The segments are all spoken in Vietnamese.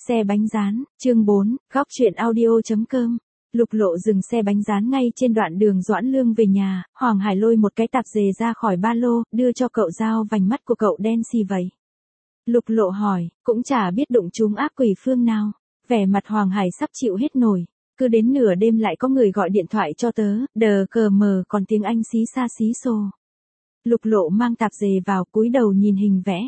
Xe bánh rán, chương 4, góc chuyện audio.com. Lục Lộ dừng xe bánh rán ngay trên đoạn đường Doãn Lương về nhà, Hoàng Hải lôi một cái tạp dề ra khỏi ba lô, đưa cho cậu dao vành mắt của cậu đen xì vậy. Lục Lộ hỏi, cũng chả biết đụng trúng ác quỷ phương nào. Vẻ mặt Hoàng Hải sắp chịu hết nổi, cứ đến nửa đêm lại có người gọi điện thoại cho tớ, đờ cờ mờ còn tiếng Anh xí xa xí xồ. Lục Lộ mang tạp dề vào cúi đầu nhìn hình vẽ.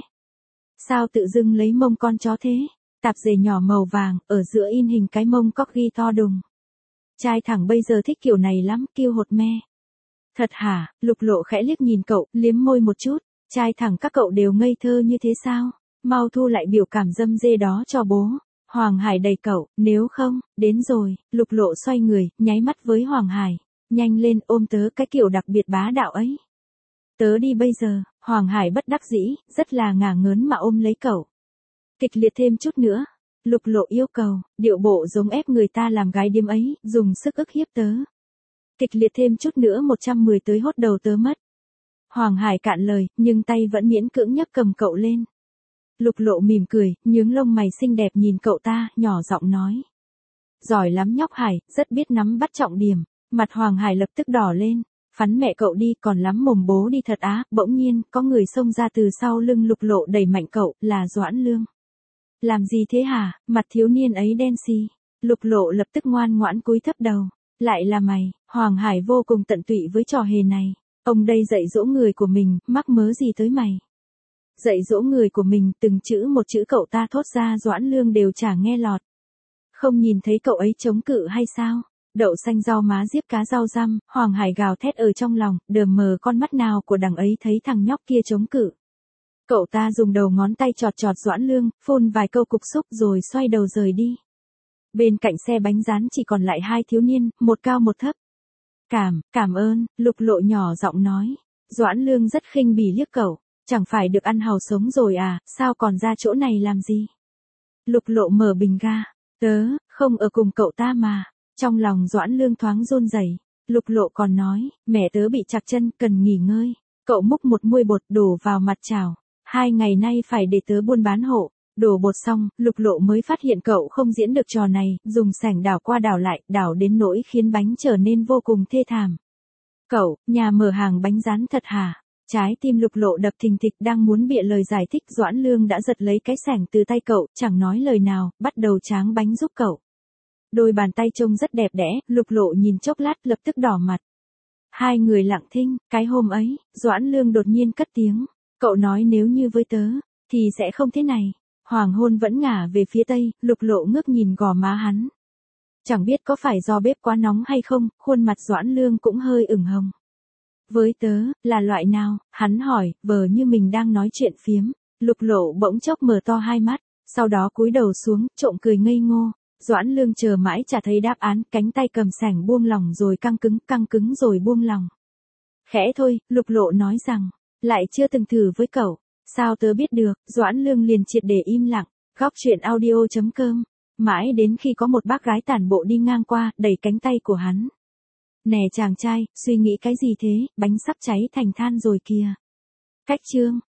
Sao tự dưng lấy mông con chó thế? Tạp dề nhỏ màu vàng, ở giữa in hình cái mông corgi to đùng. Trai thẳng bây giờ thích kiểu này lắm, kêu hột me. Thật hả? Lục Lộ khẽ liếc nhìn cậu, liếm môi một chút. Trai thẳng các cậu đều ngây thơ như thế sao? Mau thu lại biểu cảm dâm dê đó cho bố. Hoàng Hải đẩy cậu, nếu không, đến rồi. Lục Lộ xoay người, nháy mắt với Hoàng Hải. Nhanh lên, ôm tớ cái kiểu đặc biệt bá đạo ấy. Tớ đi bây giờ. Hoàng Hải bất đắc dĩ, rất là ngả ngớn mà ôm lấy cậu. Kịch liệt thêm chút nữa. Lục Lộ yêu cầu, điệu bộ giống ép người ta làm gái điếm ấy, dùng sức ức hiếp tớ. Kịch liệt thêm chút nữa 110 tới hốt đầu tớ mất. Hoàng Hải cạn lời, nhưng tay vẫn miễn cưỡng nhấc cầm cậu lên. Lục Lộ mỉm cười, nhướng lông mày xinh đẹp nhìn cậu ta, nhỏ giọng nói. Giỏi lắm nhóc Hải, rất biết nắm bắt trọng điểm. Mặt Hoàng Hải lập tức đỏ lên. Phắn mẹ cậu đi, còn lắm mồm bố đi thật á. Bỗng nhiên, có người xông ra từ sau lưng Lục Lộ đẩy mạnh cậu, là Doãn Lương. Làm gì thế hả? Mặt thiếu niên ấy đen xì. Lục Lộ lập tức ngoan ngoãn cúi thấp đầu. Lại là mày. Hoàng Hải vô cùng tận tụy với trò hề này. Ông đây dạy dỗ người của mình, mắc mớ gì tới mày? Dạy dỗ người của mình, từng chữ một chữ cậu ta thốt ra Doãn Lương đều chả nghe lọt. Không nhìn thấy cậu ấy chống cự hay sao? Đậu xanh rau má diếp cá rau răm, Hoàng Hải gào thét ở trong lòng, đờ mờ con mắt nào của đằng ấy thấy thằng nhóc kia chống cự. Cậu ta dùng đầu ngón tay chọt chọt Doãn Lương, phun vài câu cục xúc rồi xoay đầu rời đi. Bên cạnh xe bánh rán chỉ còn lại hai thiếu niên, một cao một thấp. Cảm ơn, Lục Lộ nhỏ giọng nói. Doãn Lương rất khinh bỉ liếc cậu, chẳng phải được ăn hàu sống rồi à, sao còn ra chỗ này làm gì? Lục Lộ mở bình ga, tớ, không ở cùng cậu ta mà. Trong lòng Doãn Lương thoáng run rẩy. Lục Lộ còn nói, mẹ tớ bị trặc chân, cần nghỉ ngơi. Cậu múc một muôi bột đổ vào mặt chảo. 2 ngày nay phải để tớ buôn bán hộ. Đổ bột xong, Lục Lộ mới phát hiện cậu không diễn được trò này, dùng sảnh đảo qua đảo lại, đảo đến nỗi khiến bánh trở nên vô cùng thê thảm. Cậu, nhà mở hàng bánh rán thật hả? Trái tim Lục Lộ đập thình thịch, đang muốn bịa lời giải thích, Doãn Lương đã giật lấy cái sảnh từ tay cậu, chẳng nói lời nào, bắt đầu tráng bánh giúp cậu. Đôi bàn tay trông rất đẹp đẽ, Lục Lộ nhìn chốc lát lập tức đỏ mặt. Hai người lặng thinh, cái hôm ấy, Doãn Lương đột nhiên cất tiếng. Cậu nói nếu như với tớ, thì sẽ không thế này. Hoàng hôn vẫn ngả về phía tây, Lục Lộ ngước nhìn gò má hắn. Chẳng biết có phải do bếp quá nóng hay không, khuôn mặt Doãn Lương cũng hơi ửng hồng. Với tớ, là loại nào? Hắn hỏi, vờ như mình đang nói chuyện phiếm. Lục Lộ bỗng chốc mở to hai mắt, sau đó cúi đầu xuống, trộm cười ngây ngô. Doãn Lương chờ mãi chả thấy đáp án, cánh tay cầm sảnh buông lỏng rồi căng cứng rồi buông lỏng. Khẽ thôi, Lục Lộ nói rằng, lại chưa từng thử với cậu. Sao tớ biết được? Doãn Lương liền triệt để im lặng. Góc chuyện audio.com. Mãi đến khi có một bác gái tản bộ đi ngang qua, đẩy cánh tay của hắn. Nè chàng trai, suy nghĩ cái gì thế, bánh sắp cháy thành than rồi kìa. Cách chương.